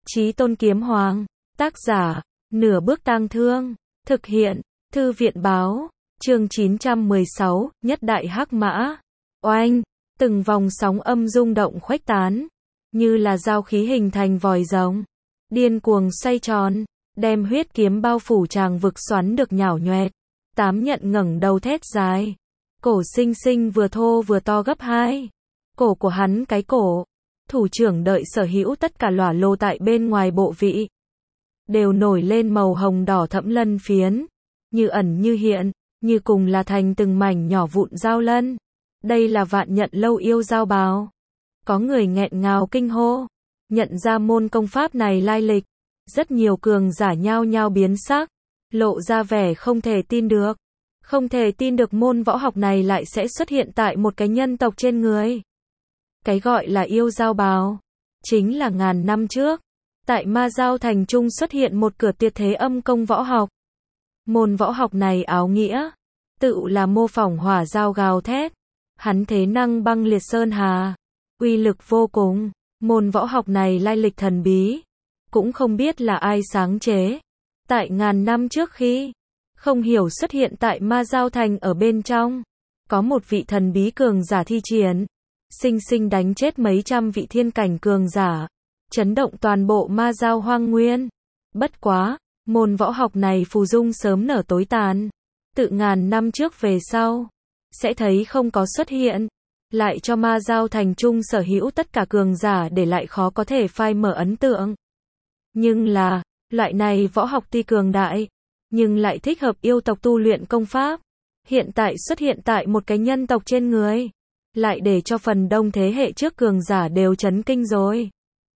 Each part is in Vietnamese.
Chí Tôn Kiếm Hoàng, tác giả, Nửa Bước Tang Thương, thực hiện, Thư viện báo, chương 916, Nhất Đại Hắc Mã. Oanh, từng vòng sóng âm rung động khuếch tán, như là dao khí hình thành vòi rồng, điên cuồng xoay tròn, đem huyết kiếm bao phủ tràng vực xoắn được nhão nhoẹt. Tám Nhận ngẩng đầu thét dài, cổ xinh xinh vừa thô vừa to gấp hai. Cổ của hắn cái cổ, thủ trưởng đợi sở hữu tất cả lỏa lô tại bên ngoài bộ vị, đều nổi lên màu hồng đỏ thẫm lân phiến, như ẩn như hiện, như cùng là thành từng mảnh nhỏ vụn dao lân. Đây là Vạn Nhận Lâu yêu dao bào. Có người nghẹn ngào kinh hô, nhận ra môn công pháp này lai lịch. Rất nhiều cường giả nhao nhao biến sắc, lộ ra vẻ không thể tin được. Không thể tin được môn võ học này lại sẽ xuất hiện tại một cái nhân tộc trên người. Cái gọi là yêu dao bào, chính là ngàn năm trước, tại Ma Giao Thành Trung xuất hiện một cửa tuyệt thế âm công võ học. Môn võ học này áo nghĩa, tự là mô phỏng hỏa dao gào thét. Hắn thế năng băng liệt sơn hà, uy lực vô cùng. Môn võ học này lai lịch thần bí, cũng không biết là ai sáng chế. Tại ngàn năm trước khi không hiểu xuất hiện tại Ma Giao Thành ở bên trong, có một vị thần bí cường giả thi triển, sinh sinh đánh chết mấy trăm vị thiên cảnh cường giả, chấn động toàn bộ Ma Giao hoang nguyên. Bất quá, môn võ học này phù dung sớm nở tối tàn. Tự ngàn năm trước về sau, sẽ thấy không có xuất hiện, lại cho Ma Giao Thành Trung sở hữu tất cả cường giả để lại khó có thể phai mở ấn tượng. Nhưng là, loại này võ học tuy cường đại, nhưng lại thích hợp yêu tộc tu luyện công pháp. Hiện tại xuất hiện tại một cái nhân tộc trên người, lại để cho phần đông thế hệ trước cường giả đều chấn kinh rồi.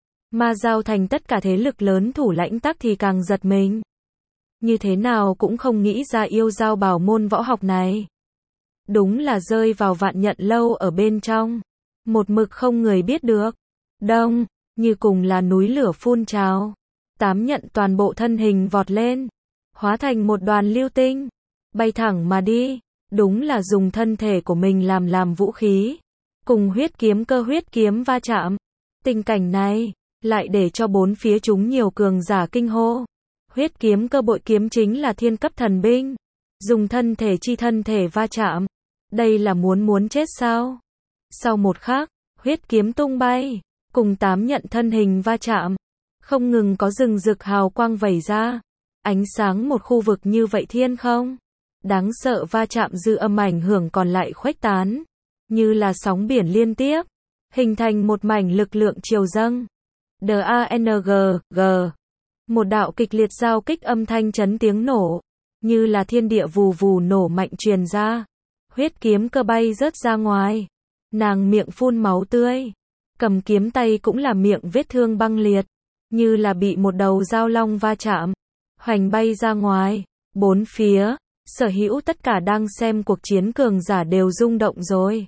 Ma Giao Thành tất cả thế lực lớn thủ lãnh tắc thì càng giật mình. Như thế nào cũng không nghĩ ra yêu dao bào môn võ học này. Đúng là rơi vào Vạn Nhận Lâu ở bên trong, một mực không người biết được. Đông, như cùng là núi lửa phun trào. Tám Nhận toàn bộ thân hình vọt lên, hóa thành một đoàn lưu tinh, bay thẳng mà đi. Đúng là dùng thân thể của mình làm vũ khí, cùng huyết kiếm va chạm. Tình cảnh này, lại để cho bốn phía chúng nhiều cường giả kinh hô. Huyết kiếm cơ bội kiếm chính là thiên cấp thần binh, dùng thân thể va chạm. Đây là muốn chết sao? Sau một khắc, huyết kiếm tung bay, cùng Tám Nhận thân hình va chạm, không ngừng có rừng rực hào quang vẩy ra, ánh sáng một khu vực như vậy thiên không. Đáng sợ va chạm dư âm ảnh hưởng còn lại khuếch tán, như là sóng biển liên tiếp, hình thành một mảnh lực lượng triều dâng. DANGG, một đạo kịch liệt giao kích âm thanh chấn tiếng nổ, như là thiên địa vù vù nổ mạnh truyền ra. Huyết kiếm cơ bay rớt ra ngoài, nàng miệng phun máu tươi, cầm kiếm tay cũng là miệng vết thương băng liệt, như là bị một đầu dao long va chạm, hoành bay ra ngoài. Bốn phía, sở hữu tất cả đang xem cuộc chiến cường giả đều rung động rồi.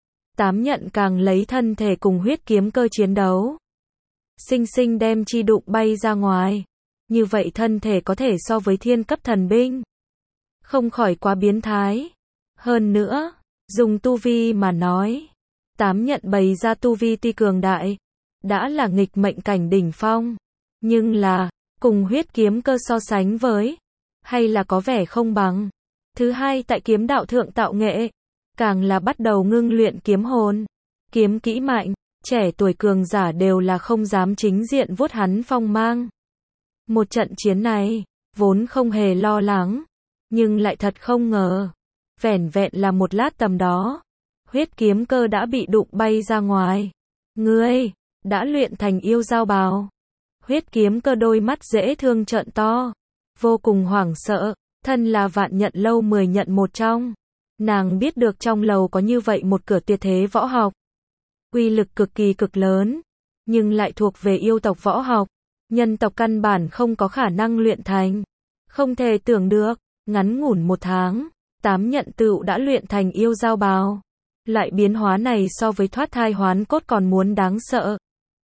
Tám Nhận càng lấy thân thể cùng huyết kiếm cơ chiến đấu, sinh sinh đem chi đụng bay ra ngoài. Như vậy thân thể có thể so với thiên cấp thần binh, không khỏi quá biến thái. Hơn nữa, dùng tu vi mà nói, Tám Nhận bày ra tu vi tuy cường đại, đã là nghịch mệnh cảnh đỉnh phong, nhưng là, cùng huyết kiếm cơ so sánh với, hay là có vẻ không bằng. Thứ hai, tại kiếm đạo thượng tạo nghệ, càng là bắt đầu ngưng luyện kiếm hồn, kiếm kỹ mạnh, trẻ tuổi cường giả đều là không dám chính diện vuốt hắn phong mang. Một trận chiến này, vốn không hề lo lắng, nhưng lại thật không ngờ, vẻn vẹn là một lát tầm đó, huyết kiếm cơ đã bị đụng bay ra ngoài. Ngươi, đã luyện thành yêu dao bào. Huyết kiếm cơ đôi mắt dễ thương trợn to, vô cùng hoảng sợ. Thân là Vạn Nhận Lâu 10 nhận một trong, nàng biết được trong lầu có như vậy một cửa tuyệt thế võ học, uy lực cực kỳ cực lớn, nhưng lại thuộc về yêu tộc võ học, nhân tộc căn bản không có khả năng luyện thành. Không thể tưởng được, ngắn ngủn một tháng, Tám Nhận tựu đã luyện thành yêu dao bào. Loại biến hóa này so với thoát thai hoán cốt còn muốn đáng sợ.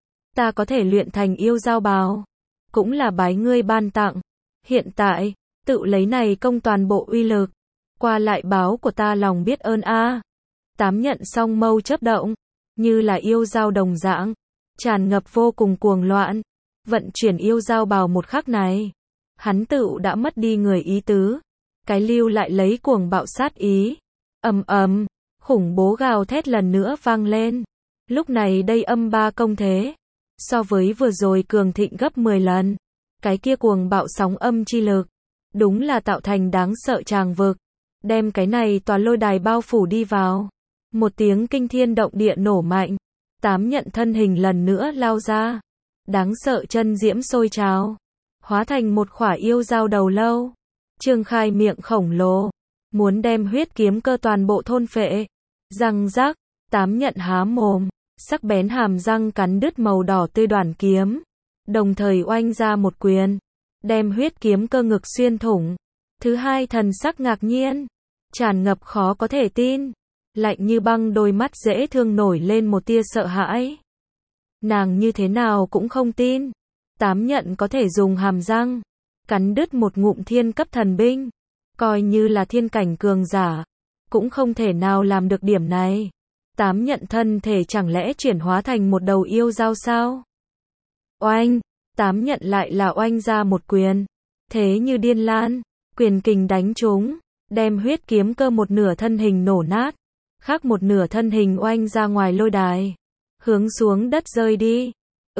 Ta có thể luyện thành yêu dao bào, cũng là bái ngươi ban tặng. Hiện tại, tự lấy này công toàn bộ uy lực, qua lại báo của ta lòng biết ơn a. Tám Nhận song mâu chớp động, như là yêu dao đồng dạng, tràn ngập vô cùng cuồng loạn, Vận chuyển yêu giao bào một khắc này, hắn tựu đã mất đi người ý tứ, cái lưu lại lấy cuồng bạo sát ý. Ầm ầm, khủng bố gào thét lần nữa vang lên. Lúc này đây âm ba công thế, so với vừa rồi cường thịnh gấp 10 lần. Cái kia cuồng bạo sóng âm chi lực, đúng là tạo thành đáng sợ tràng vực, đem cái này tòa lôi đài bao phủ đi vào. Một tiếng kinh thiên động địa nổ mạnh, Tám Nhận thân hình lần nữa lao ra, đáng sợ chân diễm sôi trào, hóa thành một khỏa yêu dao đầu lâu, trương khai miệng khổng lồ, muốn đem huyết kiếm cơ toàn bộ thôn phệ. Răng rắc, Tám Nhận há mồm, sắc bén hàm răng cắn đứt màu đỏ tươi đoàn kiếm, đồng thời oanh ra một quyền, đem huyết kiếm cơ ngực xuyên thủng. Thứ hai thần sắc ngạc nhiên, tràn ngập khó có thể tin, lạnh như băng đôi mắt dễ thương nổi lên một tia sợ hãi. Nàng như thế nào cũng không tin, Tám Nhận có thể dùng hàm răng cắn đứt một ngụm thiên cấp thần binh, coi như là thiên cảnh cường giả, cũng không thể nào làm được điểm này. Tám Nhận thân thể chẳng lẽ chuyển hóa thành một đầu yêu dao sao? Oanh, Tám Nhận lại là oanh ra một quyền, thế như điên lan, quyền kình đánh trúng, đem huyết kiếm cơ một nửa thân hình nổ nát, khác một nửa thân hình oanh ra ngoài lôi đài, hướng xuống đất rơi đi.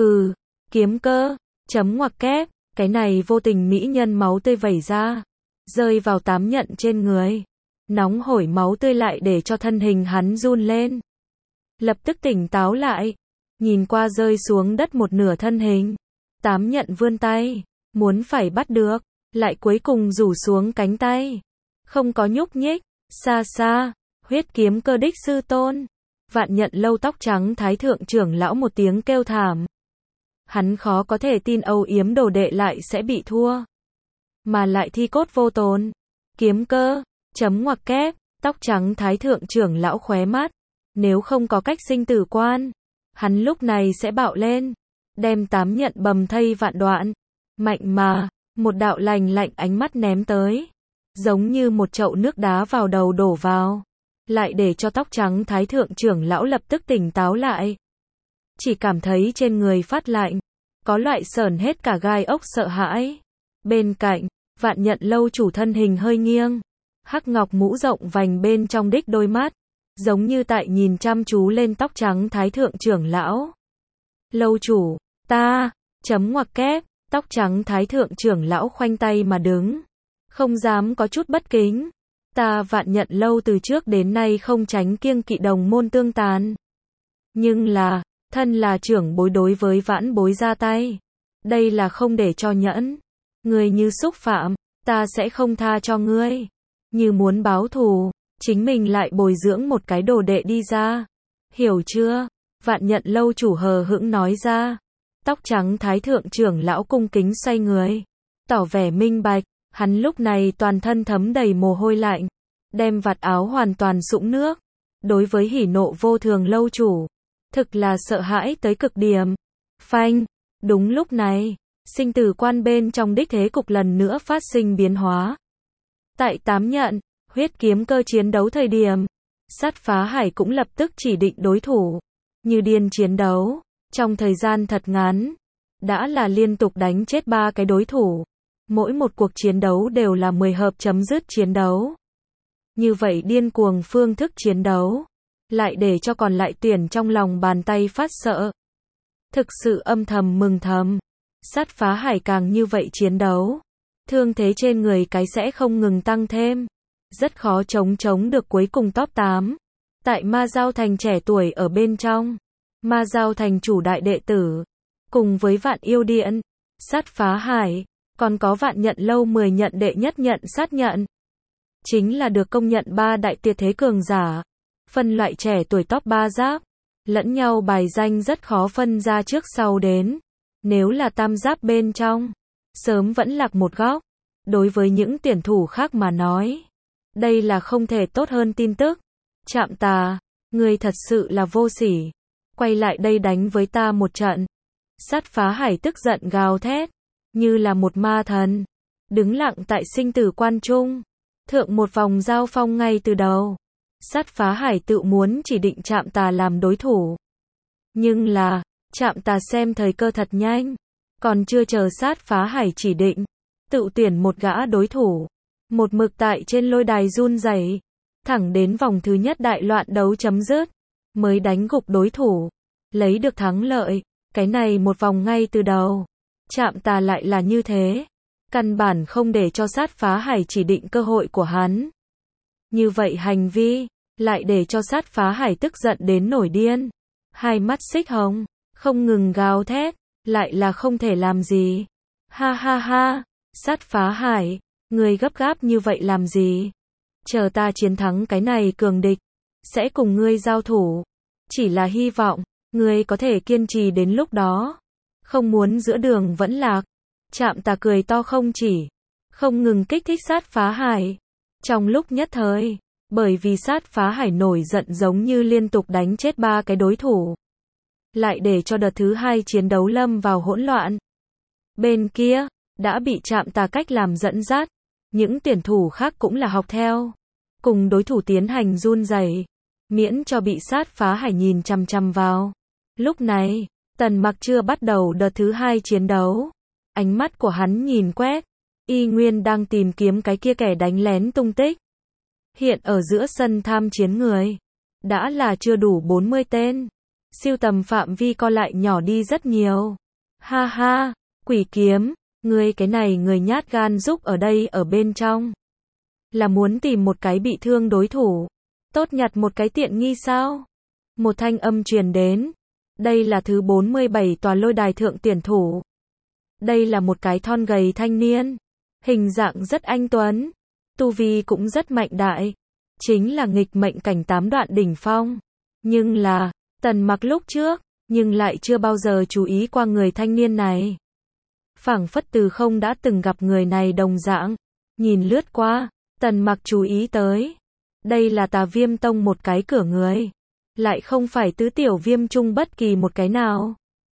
Kiếm cơ, chấm ngoặc kép, cái này vô tình mỹ nhân máu tươi vẩy ra, rơi vào Tám Nhận trên người. Nóng hổi máu tươi lại để cho thân hình hắn run lên. Lập tức tỉnh táo lại, nhìn qua rơi xuống đất một nửa thân hình. Tám Nhận vươn tay, muốn phải bắt được, lại cuối cùng rủ xuống cánh tay. Không có nhúc nhích, xa xa, huyết kiếm cơ đích sư tôn. Vạn Nhận lâu tóc trắng thái thượng trưởng lão một tiếng kêu thảm. Hắn khó có thể tin âu yếm đồ đệ lại sẽ bị thua, mà lại thi cốt vô tồn. Kiếm cơ, chấm ngoặc kép, tóc trắng thái thượng trưởng lão khóe mắt. Nếu không có cách sinh tử quan, hắn lúc này sẽ bạo lên, đem Tám Nhận bầm thây vạn đoạn. Mạnh mà, một đạo lành lạnh ánh mắt ném tới, giống như một chậu nước đá vào đầu đổ vào, lại để cho tóc trắng thái thượng trưởng lão lập tức tỉnh táo lại. Chỉ cảm thấy trên người phát lạnh, có loại sởn hết cả gai ốc sợ hãi. Bên cạnh, Vạn Nhận lâu chủ thân hình hơi nghiêng, hắc ngọc mũ rộng vành bên trong đích đôi mắt, giống như tại nhìn chăm chú lên tóc trắng thái thượng trưởng lão. Lâu chủ, ta, chấm ngoặc kép, tóc trắng thái thượng trưởng lão khoanh tay mà đứng, không dám có chút bất kính. Ta Vạn Nhận lâu từ trước đến nay không tránh kiêng kỵ đồng môn tương tàn. Nhưng là, thân là trưởng bối đối với vãn bối ra tay, đây là không để cho nhẫn. Người như xúc phạm, ta sẽ không tha cho ngươi. Như muốn báo thù, chính mình lại bồi dưỡng một cái đồ đệ đi ra. Hiểu chưa? Vạn Nhận lâu chủ hờ hững nói ra. Tóc trắng thái thượng trưởng lão cung kính xoay người, tỏ vẻ minh bạch. Hắn lúc này toàn thân thấm đầy mồ hôi lạnh, đem vạt áo hoàn toàn sũng nước. Đối với hỉ nộ vô thường lâu chủ, thực là sợ hãi tới cực điểm. Phanh, đúng lúc này, sinh tử quan bên trong đích thế cục lần nữa phát sinh biến hóa. Tại Tám Nhận, huyết kiếm cơ chiến đấu thời điểm, Sát Phá Hải cũng lập tức chỉ định đối thủ, như điên chiến đấu, trong thời gian thật ngắn, đã là liên tục đánh chết 3 cái đối thủ. Mỗi một cuộc chiến đấu đều là 10 hợp chấm dứt chiến đấu. Như vậy điên cuồng phương thức chiến đấu, lại để cho còn lại tuyển trong lòng bàn tay phát sợ. Thực sự âm thầm mừng thầm, Sát Phá Hải càng như vậy chiến đấu, thương thế trên người cái sẽ không ngừng tăng thêm, rất khó chống được cuối cùng top 8. Tại Ma Giao Thành trẻ tuổi ở bên trong, Ma Giao Thành chủ đại đệ tử, cùng với Vạn Yêu Điện, Sát Phá Hải, còn có Vạn Nhận lâu 10 nhận đệ nhất nhận sát nhận, chính là được công nhận 3 đại tuyệt thế cường giả. Phân loại trẻ tuổi top 3 giáp, lẫn nhau bài danh rất khó phân ra trước sau đến. Nếu là tam giáp bên trong, sớm vẫn lạc một góc. Đối với những tuyển thủ khác mà nói, đây là không thể tốt hơn tin tức. Trạm Tà, người thật sự là vô sỉ, quay lại đây đánh với ta một trận. Sát Phá Hải tức giận gào thét, như là một ma thần, đứng lặng tại sinh tử quan trung, thượng một vòng giao phong ngay từ đầu. Sát Phá Hải tự muốn chỉ định Trạm Tà làm đối thủ. Nhưng là, Trạm Tà xem thời cơ thật nhanh, Còn chưa chờ sát phá hải chỉ định, tự tuyển một gã đối thủ. Một mực tại trên lôi đài run rẩy, thẳng đến vòng thứ nhất đại loạn đấu chấm dứt, mới đánh gục đối thủ, lấy được thắng lợi. Cái này một vòng ngay từ đầu, Trạm Tà lại là như thế, căn bản không để cho sát phá hải chỉ định cơ hội của hắn. Như vậy hành vi, lại để cho sát phá hải tức giận đến nổi điên. Hai mắt xích hồng, không ngừng gào thét, lại là không thể làm gì. Ha ha ha, sát phá hải, ngươi gấp gáp như vậy làm gì? Chờ ta chiến thắng cái này cường địch, sẽ cùng ngươi giao thủ. Chỉ là hy vọng, ngươi có thể kiên trì đến lúc đó. Không muốn giữa đường vẫn lạc. Trạm Tà cười to không chỉ, không ngừng kích thích sát phá hải. Trong lúc nhất thời, bởi vì sát phá hải nổi giận giống như liên tục đánh chết 3 cái đối thủ. Lại để cho đợt thứ 2 chiến đấu lâm vào hỗn loạn. Bên kia, đã bị Trạm Tà cách làm dẫn dắt. Những tuyển thủ khác cũng là học theo. Cùng đối thủ tiến hành run rẩy, miễn cho bị sát phá hải nhìn chằm chằm vào. Lúc này, Tần Mặc chưa bắt đầu đợt thứ 2 chiến đấu. Ánh mắt của hắn nhìn quét, y nguyên đang tìm kiếm cái kia kẻ đánh lén tung tích. Hiện ở giữa sân tham chiến người, đã là chưa đủ 40 tên. Siêu tầm phạm vi co lại nhỏ đi rất nhiều. Ha ha, Quỷ Kiếm, ngươi cái này người nhát gan giúp ở đây ở bên trong. Là muốn tìm một cái bị thương đối thủ, tốt nhặt một cái tiện nghi sao? Một thanh âm truyền đến. Đây là thứ 47 tòa lôi đài thượng tuyển thủ. Đây là một cái thon gầy thanh niên, hình dạng rất anh tuấn, tu vi cũng rất mạnh đại, chính là nghịch mệnh cảnh 8 đoạn đỉnh phong. Nhưng là, Tần Mặc lúc trước, nhưng lại chưa bao giờ chú ý qua người thanh niên này. Phảng phất từ không đã từng gặp người này đồng dạng, nhìn lướt qua, Tần Mặc chú ý tới. Đây là Tà Viêm Tông một cái cửa người, lại không phải tứ tiểu viêm chung bất kỳ một cái nào.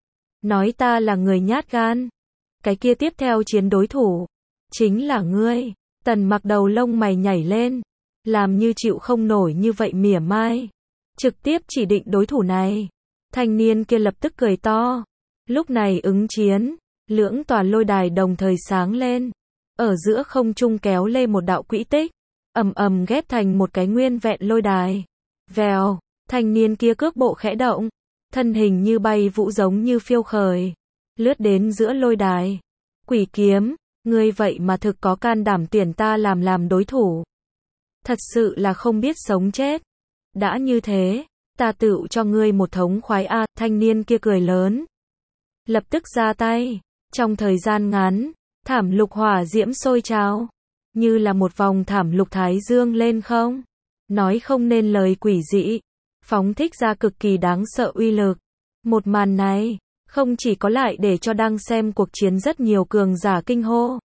Nói ta là người nhát gan. Cái kia tiếp theo chiến đối thủ, chính là ngươi. Tần Mặc đầu lông mày nhảy lên, làm như chịu không nổi như vậy mỉa mai. Trực tiếp chỉ định đối thủ này. Thanh niên kia lập tức cười to. Lúc này ứng chiến, lưỡng tòa lôi đài đồng thời sáng lên. Ở giữa không trung kéo lê một đạo quỹ tích, ầm ầm ghép thành một cái nguyên vẹn lôi đài. Vèo, thanh niên kia cước bộ khẽ động, thân hình như bay vũ giống như phiêu khởi, lướt đến giữa lôi đài. Quỷ Kiếm, ngươi vậy mà thực có can đảm tuyển ta làm đối thủ. Thật sự là không biết sống chết. Đã như thế, ta tựu cho ngươi một thống khoái a. Thanh niên kia cười lớn, lập tức ra tay. Trong thời gian ngắn, thảm lục hỏa diễm sôi trào, như là một vòng thảm lục thái dương lên không. Nói không nên lời quỷ dị, phóng thích ra cực kỳ đáng sợ uy lực. Một màn này, không chỉ có lại để cho đang xem cuộc chiến rất nhiều cường giả kinh hô.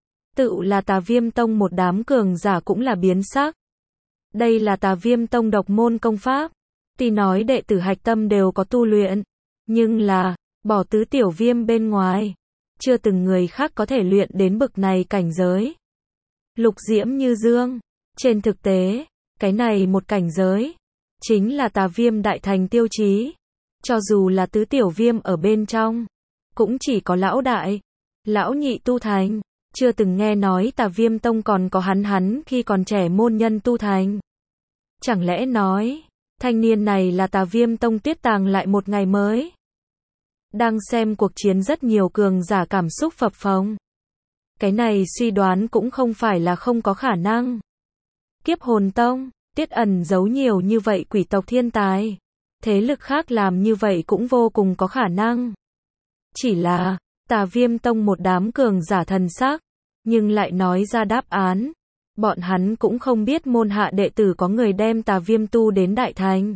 Tựu là Tà Viêm Tông một đám cường giả cũng là biến sắc. Đây là Tà Viêm Tông độc môn công pháp. Tuy nói đệ tử hạch tâm đều có tu luyện, nhưng là, bỏ tứ tiểu viêm bên ngoài, chưa từng người khác có thể luyện đến bực này cảnh giới. Lục diễm như dương. Trên thực tế, cái này một cảnh giới, chính là Tà Viêm đại thành tiêu chí. Cho dù là tứ tiểu viêm ở bên trong, cũng chỉ có lão đại, lão nhị tu thành. Chưa từng nghe nói Tà Viêm Tông còn có hắn khi còn trẻ môn nhân tu thành. Chẳng lẽ nói, thanh niên này là Tà Viêm Tông tuyết tàng lại một ngày mới? Đang xem cuộc chiến rất nhiều cường giả cảm xúc phập phồng. Cái này suy đoán cũng không phải là không có khả năng. Kiếp Hồn Tông, Tiết ẩn giấu nhiều như vậy quỷ tộc thiên tài. Thế lực khác làm như vậy cũng vô cùng có khả năng. Chỉ là, Tà Viêm Tông một đám cường giả thần sắc, nhưng lại nói ra đáp án. Bọn hắn cũng không biết môn hạ đệ tử có người đem Tà Viêm tu đến đại thành.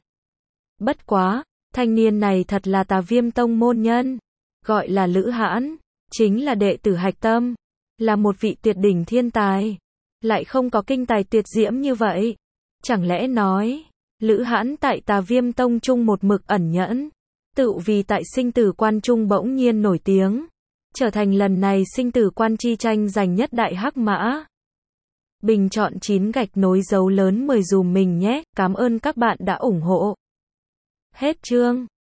Bất quá, thanh niên này thật là Tà Viêm Tông môn nhân, gọi là Lữ Hãn, chính là đệ tử hạch tâm, là một vị tuyệt đỉnh thiên tài, lại không có kinh tài tuyệt diễm như vậy. Chẳng lẽ nói, Lữ Hãn tại Tà Viêm Tông chung một mực ẩn nhẫn, tự vì tại sinh tử quan trung bỗng nhiên nổi tiếng, trở thành lần này sinh tử quan chi tranh giành nhất đại hắc mã. Bình chọn 9 gạch nối dấu lớn 10 dùm mình nhé, cảm ơn các bạn đã ủng hộ. Hết chương.